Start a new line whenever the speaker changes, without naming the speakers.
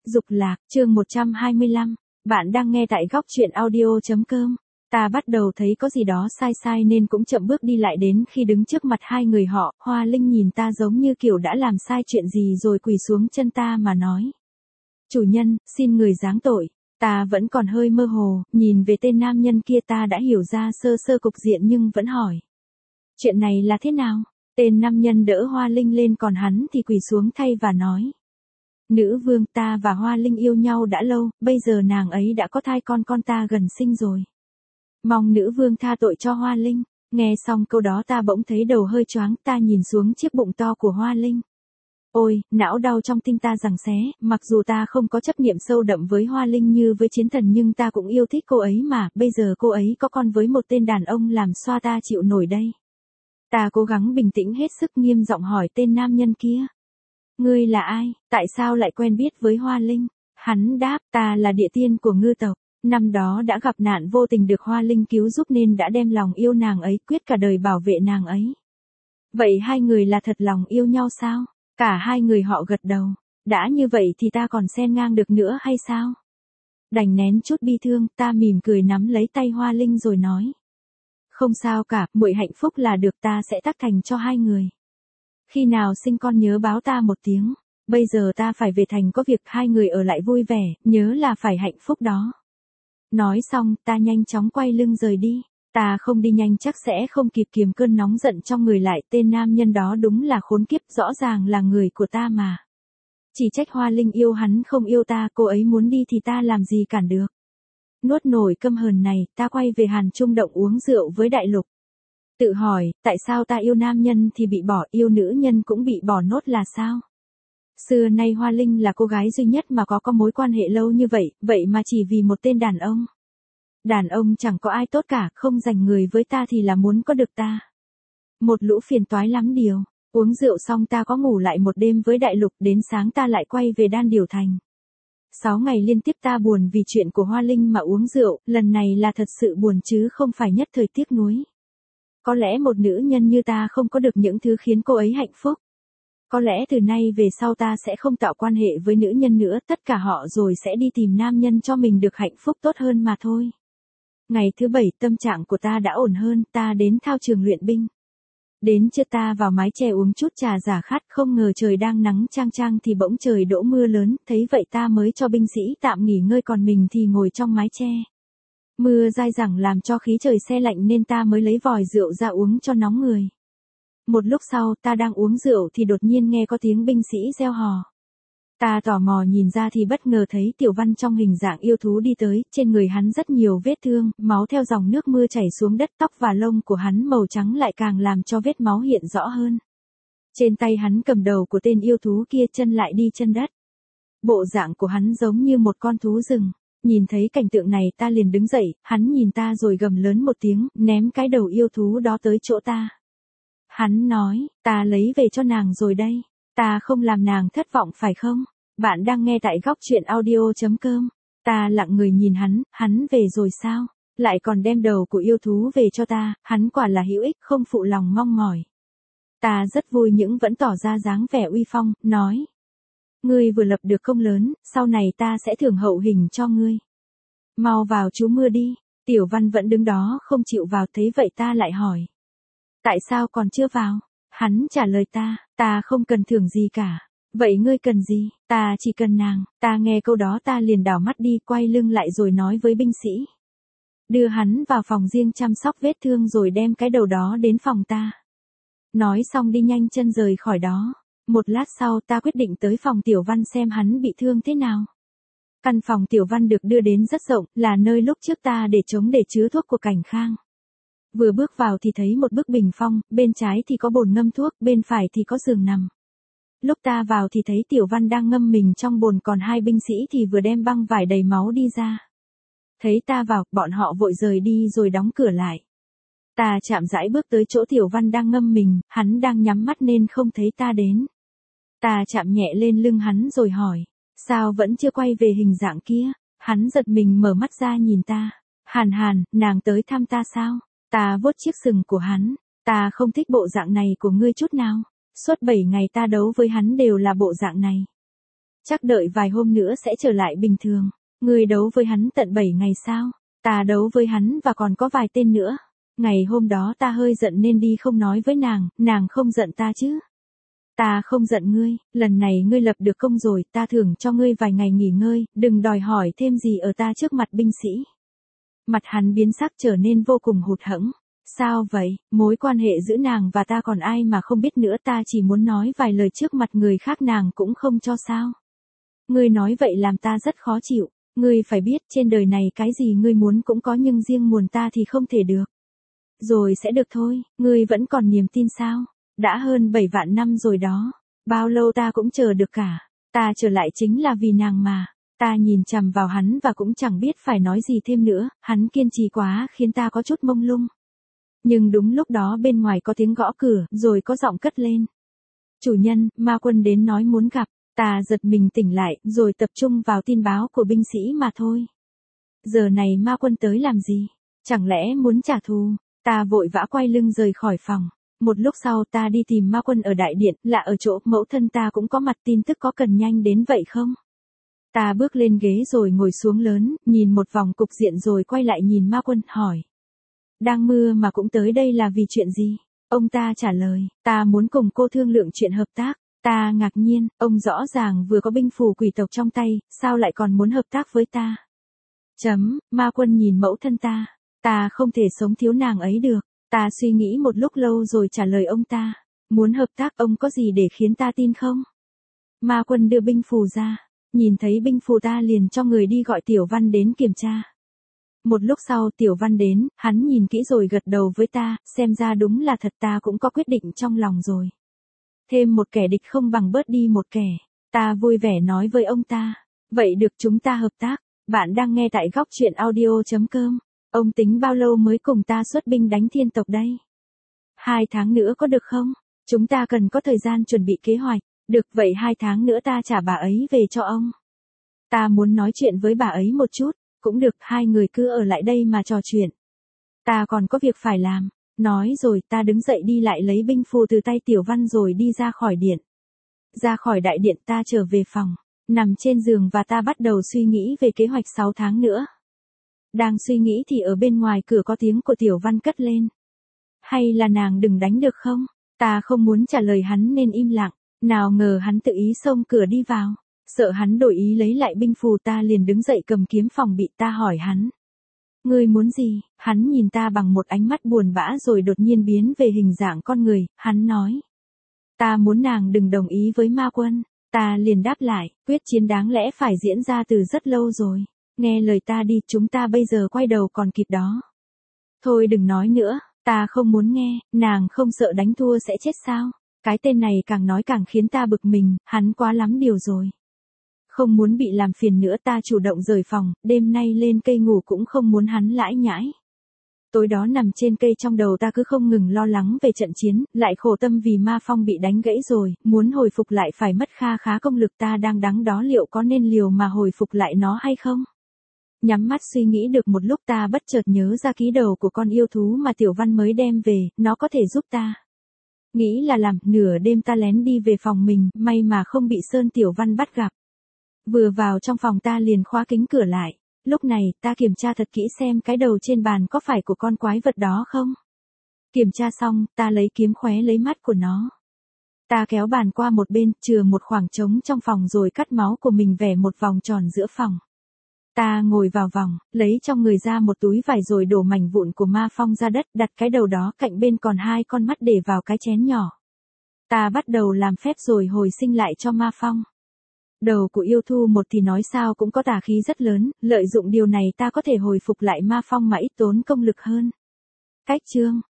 Dục lạc, chương 125. Bạn đang nghe tại góc truyện audio.com. Ta bắt đầu thấy có gì đó sai sai nên cũng chậm bước đi lại, đến khi đứng trước mặt hai người họ, Hoa Linh nhìn ta giống như kiểu đã làm sai chuyện gì rồi quỳ xuống chân ta mà nói. Chủ nhân, xin người giáng tội. Ta vẫn còn hơi mơ hồ, nhìn về tên nam nhân kia ta đã hiểu ra sơ sơ cục diện nhưng vẫn hỏi. Chuyện này là thế nào? Tên nam nhân đỡ Hoa Linh lên còn hắn thì quỳ xuống thay và nói. Nữ vương, ta và Hoa Linh yêu nhau đã lâu, bây giờ nàng ấy đã có thai con ta gần sinh rồi. Mong nữ vương tha tội cho Hoa Linh. Nghe xong câu đó ta bỗng thấy đầu hơi choáng, ta nhìn xuống chiếc bụng to của Hoa Linh. Ôi, não đau trong tim ta giằng xé, mặc dù ta không có chấp niệm sâu đậm với Hoa Linh như với chiến thần nhưng ta cũng yêu thích cô ấy mà, bây giờ cô ấy có con với một tên đàn ông làm sao ta chịu nổi đây. Ta cố gắng bình tĩnh hết sức, nghiêm giọng hỏi tên nam nhân kia. Ngươi là ai, tại sao lại quen biết với Hoa Linh? Hắn đáp, ta là địa tiên của ngư tộc. Năm đó đã gặp nạn vô tình được Hoa Linh cứu giúp nên đã đem lòng yêu nàng ấy, quyết cả đời bảo vệ nàng ấy. Vậy hai người là thật lòng yêu nhau sao? Cả hai người họ gật đầu. Đã như vậy thì ta còn xen ngang được nữa hay sao? Đành nén chút bi thương, ta mỉm cười nắm lấy tay Hoa Linh rồi nói. Không sao cả, muội hạnh phúc là được, ta sẽ tác thành cho hai người. Khi nào sinh con nhớ báo ta một tiếng. Bây giờ ta phải về thành có việc, hai người ở lại vui vẻ, nhớ là phải hạnh phúc đó. Nói xong, ta nhanh chóng quay lưng rời đi. Ta không đi nhanh chắc sẽ không kịp kiềm cơn nóng giận trong người lại, tên nam nhân đó đúng là khốn kiếp, rõ ràng là người của ta mà. Chỉ trách Hoa Linh yêu hắn không yêu ta, cô ấy muốn đi thì ta làm gì cản được. Nuốt nổi căm hờn này, ta quay về Hàn Trung Động uống rượu với Đại Lục. Tự hỏi, tại sao ta yêu nam nhân thì bị bỏ, yêu nữ nhân cũng bị bỏ nốt là sao? Xưa nay Hoa Linh là cô gái duy nhất mà có mối quan hệ lâu như vậy, vậy mà chỉ vì một tên đàn ông. Đàn ông chẳng có ai tốt cả, không dành người với ta thì là muốn có được ta. Một lũ phiền toái lắm điều. Uống rượu xong ta có ngủ lại một đêm với Đại Lục, đến sáng ta lại quay về Đan Điểu Thành. 6 ngày liên tiếp ta buồn vì chuyện của Hoa Linh mà uống rượu, lần này là thật sự buồn chứ không phải nhất thời tiếc nuối. Có lẽ một nữ nhân như ta không có được những thứ khiến cô ấy hạnh phúc. Có lẽ từ nay về sau ta sẽ không tạo quan hệ với nữ nhân nữa, tất cả họ rồi sẽ đi tìm nam nhân cho mình được hạnh phúc tốt hơn mà thôi. Ngày thứ 7 tâm trạng của ta đã ổn hơn, ta đến thao trường luyện binh. Đến trưa ta vào mái che uống chút trà giải khát, không ngờ trời đang nắng chang chang thì bỗng trời đổ mưa lớn, thấy vậy ta mới cho binh sĩ tạm nghỉ ngơi còn mình thì ngồi trong mái che. Mưa dai dẳng làm cho khí trời se lạnh nên ta mới lấy vòi rượu ra uống cho nóng người. Một lúc sau ta đang uống rượu thì đột nhiên nghe có tiếng binh sĩ reo hò. Ta tò mò nhìn ra thì bất ngờ thấy Tiểu Văn trong hình dạng yêu thú đi tới, trên người hắn rất nhiều vết thương, máu theo dòng nước mưa chảy xuống đất, tóc và lông của hắn màu trắng lại càng làm cho vết máu hiện rõ hơn. Trên tay hắn cầm đầu của tên yêu thú kia, chân lại đi chân đất. Bộ dạng của hắn giống như một con thú rừng. Nhìn thấy cảnh tượng này ta liền đứng dậy, hắn nhìn ta rồi gầm lớn một tiếng, ném cái đầu yêu thú đó tới chỗ ta. Hắn nói, ta lấy về cho nàng rồi đây. Ta không làm nàng thất vọng phải không? Bạn đang nghe tại góc truyện audio.com. Ta lặng người nhìn hắn về rồi sao? Lại còn đem đầu của yêu thú về cho ta, hắn quả là hữu ích, không phụ lòng mong mỏi. Ta rất vui nhưng vẫn tỏ ra dáng vẻ uy phong, nói. Ngươi vừa lập được công lớn, sau này ta sẽ thưởng hậu hình cho ngươi. Mau vào trú mưa đi. Tiểu Văn vẫn đứng đó không chịu vào, thấy vậy ta lại hỏi. Tại sao còn chưa vào? Hắn trả lời ta không cần thưởng gì cả. Vậy ngươi cần gì? Ta chỉ cần nàng. Ta nghe câu đó ta liền đảo mắt đi, quay lưng lại rồi nói với binh sĩ. Đưa hắn vào phòng riêng chăm sóc vết thương rồi đem cái đầu đó đến phòng ta. Nói xong đi nhanh chân rời khỏi đó. Một lát sau ta quyết định tới phòng Tiểu Văn xem hắn bị thương thế nào. Căn phòng Tiểu Văn được đưa đến rất rộng, là nơi lúc trước ta để trống để chứa thuốc của Cảnh Khang. Vừa bước vào thì thấy một bức bình phong, bên trái thì có bồn ngâm thuốc, bên phải thì có giường nằm. Lúc ta vào thì thấy Tiểu Văn đang ngâm mình trong bồn, còn hai binh sĩ thì vừa đem băng vải đầy máu đi ra. Thấy ta vào, bọn họ vội rời đi rồi đóng cửa lại. Ta chạm rãi bước tới chỗ Tiểu Văn đang ngâm mình, hắn đang nhắm mắt nên không thấy ta đến. Ta chạm nhẹ lên lưng hắn rồi hỏi, sao vẫn chưa quay về hình dạng kia? Hắn giật mình mở mắt ra nhìn ta. Hàn, nàng tới thăm ta sao? Ta vuốt chiếc sừng của hắn. Ta không thích bộ dạng này của ngươi chút nào. Suốt 7 ngày ta đấu với hắn đều là bộ dạng này. Chắc đợi vài hôm nữa sẽ trở lại bình thường. Ngươi đấu với hắn tận 7 ngày sao? Ta đấu với hắn và còn có vài tên nữa. Ngày hôm đó ta hơi giận nên đi không nói với nàng không giận ta chứ? Ta không giận ngươi, lần này ngươi lập được công rồi, ta thưởng cho ngươi vài ngày nghỉ ngơi, đừng đòi hỏi thêm gì ở ta trước mặt binh sĩ. Mặt hắn biến sắc trở nên vô cùng hụt hẫng. Sao vậy, mối quan hệ giữa nàng và ta còn ai mà không biết nữa, ta chỉ muốn nói vài lời trước mặt người khác nàng cũng không cho sao? Ngươi nói vậy làm ta rất khó chịu, ngươi phải biết trên đời này cái gì ngươi muốn cũng có nhưng riêng muốn ta thì không thể được. Rồi sẽ được thôi, ngươi vẫn còn niềm tin sao? Đã hơn 7 vạn năm rồi đó, bao lâu ta cũng chờ được cả, ta trở lại chính là vì nàng mà. Ta nhìn chằm vào hắn và cũng chẳng biết phải nói gì thêm nữa, hắn kiên trì quá khiến ta có chút mông lung. Nhưng đúng lúc đó bên ngoài có tiếng gõ cửa, rồi có giọng cất lên. Chủ nhân, ma quân đến nói muốn gặp, ta giật mình tỉnh lại, rồi tập trung vào tin báo của binh sĩ mà thôi. Giờ này ma quân tới làm gì? Chẳng lẽ muốn trả thù? Ta vội vã quay lưng rời khỏi phòng. Một lúc sau ta đi tìm ma quân ở đại điện, lạ ở chỗ mẫu thân ta cũng có mặt, tin tức có cần nhanh đến vậy không? Ta bước lên ghế rồi ngồi xuống lớn, nhìn một vòng cục diện rồi quay lại nhìn ma quân, hỏi. Đang mưa mà cũng tới đây là vì chuyện gì? Ông ta trả lời, ta muốn cùng cô thương lượng chuyện hợp tác. Ta ngạc nhiên, ông rõ ràng vừa có binh phù quỷ tộc trong tay, sao lại còn muốn hợp tác với ta? Ma quân nhìn mẫu thân ta. Ta không thể sống thiếu nàng ấy được. Ta suy nghĩ một lúc lâu rồi trả lời ông ta. Muốn hợp tác, ông có gì để khiến ta tin không? Ma quân đưa binh phù ra. Nhìn thấy binh phù ta liền cho người đi gọi Tiểu Văn đến kiểm tra. Một lúc sau Tiểu Văn đến, hắn nhìn kỹ rồi gật đầu với ta, xem ra đúng là thật, ta cũng có quyết định trong lòng rồi. Thêm một kẻ địch không bằng bớt đi một kẻ. Ta vui vẻ nói với ông ta. Vậy được, chúng ta hợp tác. Bạn đang nghe tại góc truyện audio.com. Ông tính bao lâu mới cùng ta xuất binh đánh thiên tộc đây? 2 tháng nữa có được không? Chúng ta cần có thời gian chuẩn bị kế hoạch. Được, vậy 2 tháng nữa ta trả bà ấy về cho ông. Ta muốn nói chuyện với bà ấy một chút. Cũng được, hai người cứ ở lại đây mà trò chuyện. Ta còn có việc phải làm. Nói rồi ta đứng dậy đi lại lấy binh phù từ tay Tiểu Văn rồi đi ra khỏi điện. Ra khỏi đại điện ta trở về phòng. Nằm trên giường và ta bắt đầu suy nghĩ về kế hoạch 6 tháng nữa. Đang suy nghĩ thì ở bên ngoài cửa có tiếng của Tiểu Văn cất lên. Hay là nàng đừng đánh được không? Ta không muốn trả lời hắn nên im lặng. Nào ngờ hắn tự ý xông cửa đi vào. Sợ hắn đổi ý lấy lại binh phù, ta liền đứng dậy cầm kiếm phòng bị. Ta hỏi hắn. Ngươi muốn gì? Hắn nhìn ta bằng một ánh mắt buồn bã rồi đột nhiên biến về hình dạng con người. Hắn nói. Ta muốn nàng đừng đồng ý với ma quân. Ta liền đáp lại, quyết chiến đáng lẽ phải diễn ra từ rất lâu rồi. Nghe lời ta đi, chúng ta bây giờ quay đầu còn kịp đó. Thôi đừng nói nữa, ta không muốn nghe, nàng không sợ đánh thua sẽ chết sao? Cái tên này càng nói càng khiến ta bực mình, hắn quá lắm điều rồi. Không muốn bị làm phiền nữa, ta chủ động rời phòng, đêm nay lên cây ngủ cũng không muốn hắn lãi nhãi. Tối đó nằm trên cây trong đầu ta cứ không ngừng lo lắng về trận chiến, lại khổ tâm vì Ma Phong bị đánh gãy rồi, muốn hồi phục lại phải mất kha khá công lực, ta đang đắn đó liệu có nên liều mà hồi phục lại nó hay không? Nhắm mắt suy nghĩ được một lúc ta bất chợt nhớ ra ký đầu của con yêu thú mà Tiểu Văn mới đem về, nó có thể giúp ta. Nghĩ là làm, nửa đêm ta lén đi về phòng mình, may mà không bị Sơn Tiểu Văn bắt gặp. Vừa vào trong phòng ta liền khóa kính cửa lại. Lúc này, ta kiểm tra thật kỹ xem cái đầu trên bàn có phải của con quái vật đó không. Kiểm tra xong, ta lấy kiếm khóe lấy mắt của nó. Ta kéo bàn qua một bên, chừa một khoảng trống trong phòng rồi cắt máu của mình vẽ một vòng tròn giữa phòng. Ta ngồi vào vòng, lấy trong người ra một túi vải rồi đổ mảnh vụn của Ma Phong ra đất, đặt cái đầu đó cạnh bên còn 2 con mắt để vào cái chén nhỏ. Ta bắt đầu làm phép rồi hồi sinh lại cho Ma Phong. Đầu của yêu thú một thì nói sao cũng có tà khí rất lớn, lợi dụng điều này ta có thể hồi phục lại Ma Phong mà ít tốn công lực hơn. Cách chương